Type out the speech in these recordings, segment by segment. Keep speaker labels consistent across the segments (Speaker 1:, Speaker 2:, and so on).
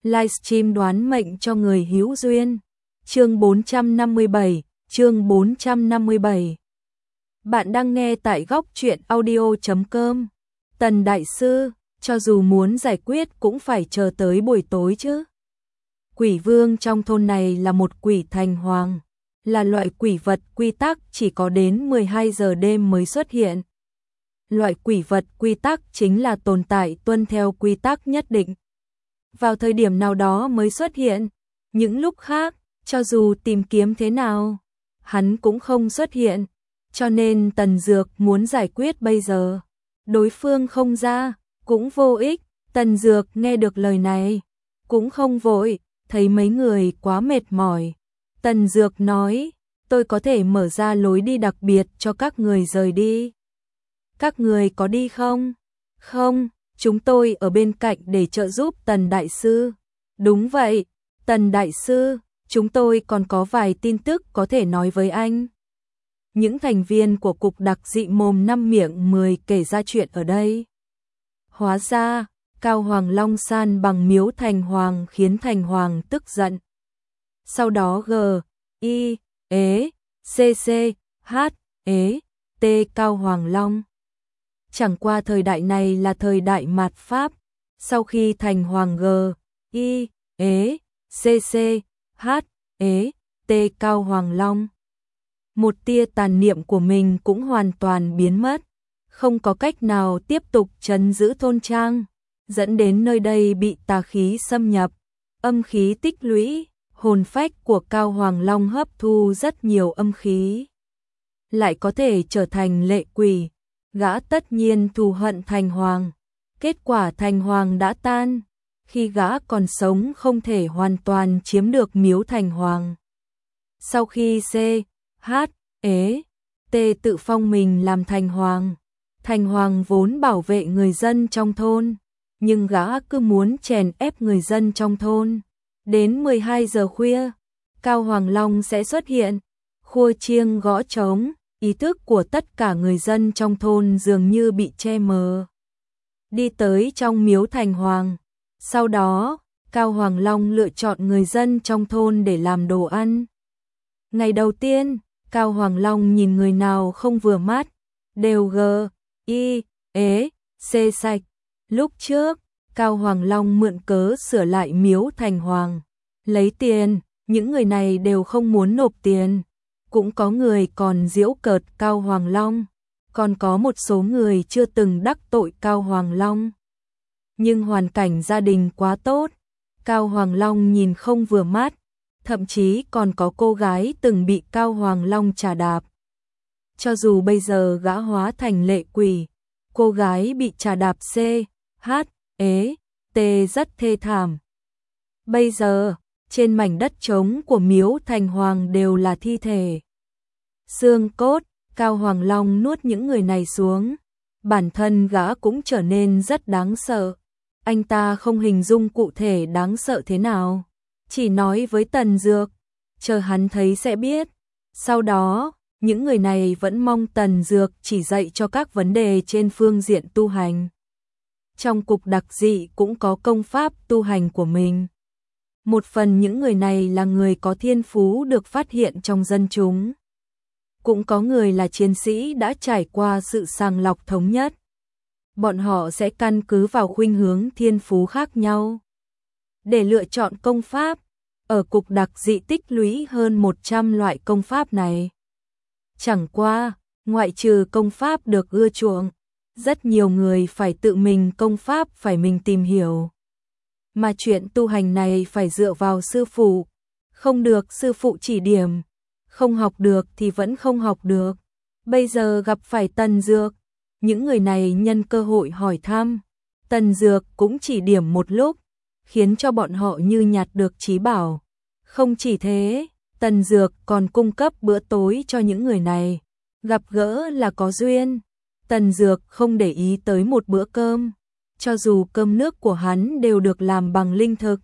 Speaker 1: livestream đoán mệnh cho người hữu duyên. Chương 457, chương 457. Bạn đang nghe tại góc truyện audio.com. Tần Đại Sư, cho dù muốn giải quyết cũng phải chờ tới buổi tối chứ. Quỷ vương trong thôn này là một quỷ thành hoàng, là loại quỷ vật quy tắc chỉ có đến 12 giờ đêm mới xuất hiện. Loại quỷ vật quy tắc chính là tồn tại tuân theo quy tắc nhất định. Vào thời điểm nào đó mới xuất hiện, những lúc khác, cho dù tìm kiếm thế nào, hắn cũng không xuất hiện, cho nên Tần Dược muốn giải quyết bây giờ. Đối phương không ra, cũng vô ích, Tần Dược nghe được lời này, cũng không vội, thấy mấy người quá mệt mỏi. Tần Dược nói, tôi có thể mở ra lối đi đặc biệt cho các người rời đi. Các người có đi không? Không, chúng tôi ở bên cạnh để trợ giúp Tần Đại Sư. Đúng vậy, Tần Đại Sư, chúng tôi còn có vài tin tức có thể nói với anh. Những thành viên của cục đặc dị mồm năm miệng 10 kể ra chuyện ở đây. Hóa ra, Cao Hoàng Long san bằng miếu Thành Hoàng khiến Thành Hoàng tức giận. Sau đó G, I, E, C, C, H, E, T Cao Hoàng Long. Chẳng qua thời đại này là thời đại mạt Pháp, sau khi Thành Hoàng G, I, E, C, C, H, E, T Cao Hoàng Long. Một tia tàn niệm của mình cũng hoàn toàn biến mất, không có cách nào tiếp tục trấn giữ thôn trang, dẫn đến nơi đây bị tà khí xâm nhập, âm khí tích lũy, hồn phách của Cao Hoàng Long hấp thu rất nhiều âm khí. Lại có thể trở thành lệ quỷ, gã tất nhiên thù hận Thành Hoàng. Kết quả Thành Hoàng đã tan, khi gã còn sống không thể hoàn toàn chiếm được miếu Thành Hoàng. Sau khi C, H, E, T tự phong mình làm Thành Hoàng, Thành Hoàng vốn bảo vệ người dân trong thôn, nhưng gã cứ muốn chèn ép người dân trong thôn. Đến 12 giờ khuya, Cao Hoàng Long sẽ xuất hiện, khua chiêng gõ trống, ý thức của tất cả người dân trong thôn dường như bị che mờ. Đi tới trong miếu Thành Hoàng, sau đó, Cao Hoàng Long lựa chọn người dân trong thôn để làm đồ ăn. Ngày đầu tiên, Cao Hoàng Long nhìn người nào không vừa mắt, đều G, I, E, C sạch. Lúc trước, Cao Hoàng Long mượn cớ sửa lại miếu Thành Hoàng, lấy tiền, những người này đều không muốn nộp tiền. Cũng có người còn giễu cợt Cao Hoàng Long, còn có một số người chưa từng đắc tội Cao Hoàng Long. Nhưng hoàn cảnh gia đình quá tốt, Cao Hoàng Long nhìn không vừa mắt, thậm chí còn có cô gái từng bị Cao Hoàng Long trà đạp. Cho dù bây giờ gã hóa thành lệ quỷ, cô gái bị trà đạp C, H, E, T rất thê thảm. Bây giờ, trên mảnh đất trống của miếu Thành Hoàng đều là thi thể. Xương cốt, Cao Hoàng Long nuốt những người này xuống. Bản thân gã cũng trở nên rất đáng sợ. Anh ta không hình dung cụ thể đáng sợ thế nào, chỉ nói với Tần Dược, chờ hắn thấy sẽ biết. Sau đó, những người này vẫn mong Tần Dược chỉ dạy cho các vấn đề trên phương diện tu hành. Trong cục đặc dị cũng có công pháp tu hành của mình. Một phần những người này là người có thiên phú được phát hiện trong dân chúng. Cũng có người là chiến sĩ đã trải qua sự sàng lọc thống nhất. Bọn họ sẽ căn cứ vào khuynh hướng thiên phú khác nhau để lựa chọn công pháp. Ở cục đặc dị tích lũy hơn 100 loại công pháp này. Chẳng qua, ngoại trừ công pháp được ưa chuộng, rất nhiều người phải tự mình công pháp phải mình tìm hiểu. Mà chuyện tu hành này phải dựa vào sư phụ, không được sư phụ chỉ điểm, không học được thì vẫn không học được. Bây giờ gặp phải Tần Dược, những người này nhân cơ hội hỏi thăm, Tần Dược cũng chỉ điểm một lúc, khiến cho bọn họ như nhặt được trí bảo. Không chỉ thế, Tần Dược còn cung cấp bữa tối cho những người này, gặp gỡ là có duyên. Tần Dược không để ý tới một bữa cơm, cho dù cơm nước của hắn đều được làm bằng linh thực.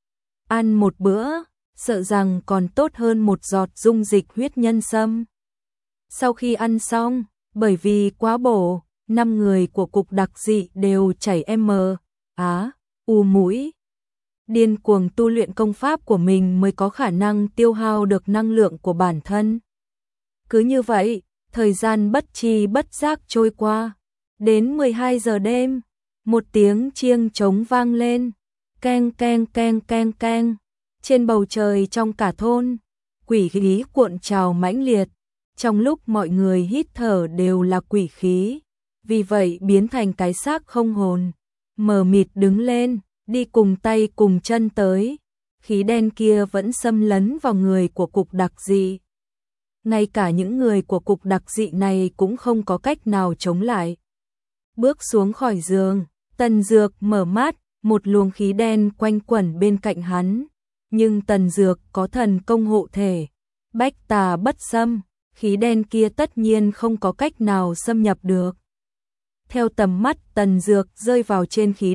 Speaker 1: Ăn một bữa, sợ rằng còn tốt hơn một giọt dung dịch huyết nhân sâm. Sau khi ăn xong, bởi vì quá bổ, 5 người của cục đặc dị đều chảy M, Á, U mũi. điên cuồng tu luyện công pháp của mình mới có khả năng tiêu hao được năng lượng của bản thân. Cứ như vậy, thời gian bất tri bất giác trôi qua. Đến 12 giờ đêm, một tiếng chiêng trống vang lên, keng keng keng keng keng. Trên bầu trời trong cả thôn, quỷ khí cuộn trào mãnh liệt. Trong lúc mọi người hít thở đều là quỷ khí, vì vậy biến thành cái xác không hồn, mờ mịt đứng lên, đi cùng tay cùng chân tới. Khí đen kia vẫn xâm lấn vào người của cục đặc dị. Ngay cả những người của cục đặc dị này cũng không có cách nào chống lại. Bước xuống khỏi giường, Tần Dược mở mắt, một luồng khí đen quanh quẩn bên cạnh hắn. Nhưng Tần Dược có thần công hộ thể, bách tà bất xâm, khí đen kia tất nhiên không có cách nào xâm nhập được. Theo tầm mắt Tần Dược rơi vào trên khí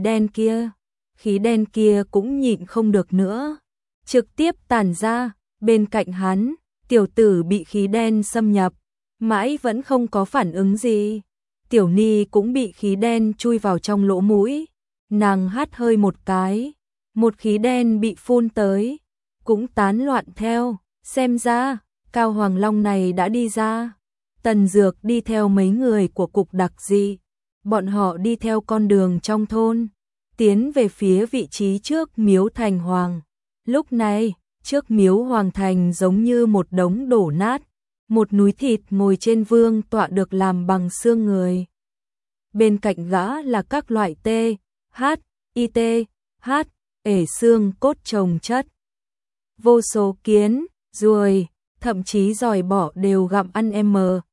Speaker 1: đen kia cũng nhịn không được nữa, trực tiếp tản ra. Bên cạnh hắn, tiểu tử bị khí đen xâm nhập, mãi vẫn không có phản ứng gì. Tiểu Ni cũng bị khí đen chui vào trong lỗ mũi, nàng hắt hơi một cái, một khí đen bị phun tới, cũng tán loạn theo. Xem ra, Cao Hoàng Long này đã đi ra. Tần Dược đi theo mấy người của cục đặc dị, bọn họ đi theo con đường trong thôn, tiến về phía vị trí trước miếu thành hoàng. Lúc này, trước miếu hoàng thành giống như một đống đổ nát, một núi thịt ngồi trên vương tọa được làm bằng xương người. Bên cạnh gã là các loại tê, hát, it, hát, ể xương cốt chồng chất. Vô số kiến, ruồi, thậm chí giòi bọ đều gặm ăn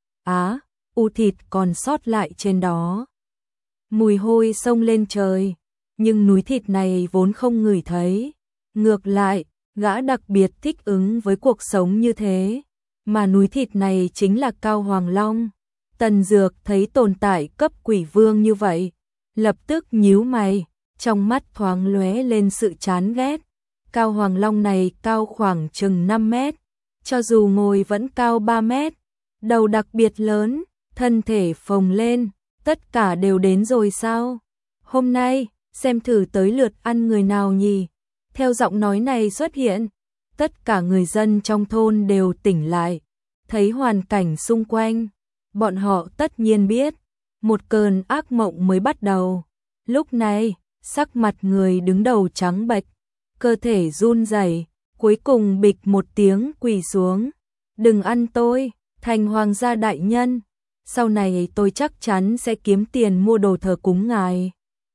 Speaker 1: u thịt còn sót lại trên đó. Mùi hôi xông lên trời, nhưng núi thịt này vốn không ngửi thấy. Ngược lại, gã đặc biệt thích ứng với cuộc sống như thế, mà núi thịt này chính là Cao Hoàng Long. Tần Dược thấy tồn tại cấp quỷ vương như vậy, lập tức nhíu mày, trong mắt thoáng lóe lên sự chán ghét. Cao Hoàng Long này cao khoảng chừng 5 mét, cho dù ngồi vẫn cao 3 mét, đầu đặc biệt lớn, thân thể phồng lên, tất cả đều đến rồi sao? Hôm nay, xem thử tới lượt ăn người nào nhỉ? Theo giọng nói này xuất hiện, tất cả người dân trong thôn đều tỉnh lại, thấy hoàn cảnh xung quanh, bọn họ tất nhiên biết, một cơn ác mộng mới bắt đầu. Lúc này, sắc mặt người đứng đầu trắng bệch, cơ thể run rẩy, cuối cùng bịch một tiếng quỳ xuống. Đừng ăn tôi, thành hoàng gia đại nhân, sau này tôi chắc chắn sẽ kiếm tiền mua đồ thờ cúng ngài.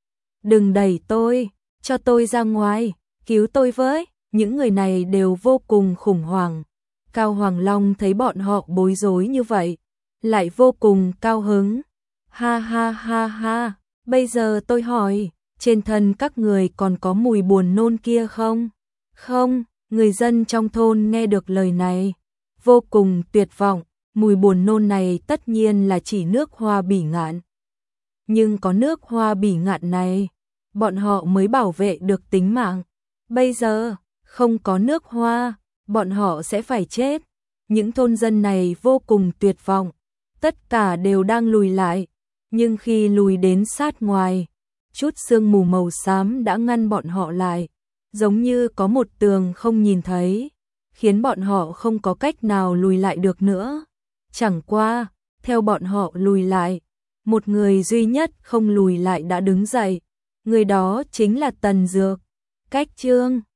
Speaker 1: Đừng đẩy tôi, cho tôi ra ngoài, cứu tôi với. Những người này đều vô cùng khủng hoảng. Cao Hoàng Long thấy bọn họ bối rối như vậy, lại vô cùng cao hứng. Ha ha ha ha, bây giờ tôi hỏi, trên thân các người còn có mùi buồn nôn kia không? Không, người dân trong thôn nghe được lời này, vô cùng tuyệt vọng. Mùi buồn nôn này tất nhiên là chỉ nước hoa bỉ ngạn. Nhưng có nước hoa bỉ ngạn này, bọn họ mới bảo vệ được tính mạng. Bây giờ, không có nước hoa, bọn họ sẽ phải chết. Những thôn dân này vô cùng tuyệt vọng, tất cả đều đang lùi lại. Nhưng khi lùi đến sát ngoài, chút sương mù màu xám đã ngăn bọn họ lại, giống như có một tường không nhìn thấy, khiến bọn họ không có cách nào lùi lại được nữa. Chẳng qua, theo bọn họ lùi lại, một người duy nhất không lùi lại đã đứng dậy, người đó chính là Tần Dược. Cách chương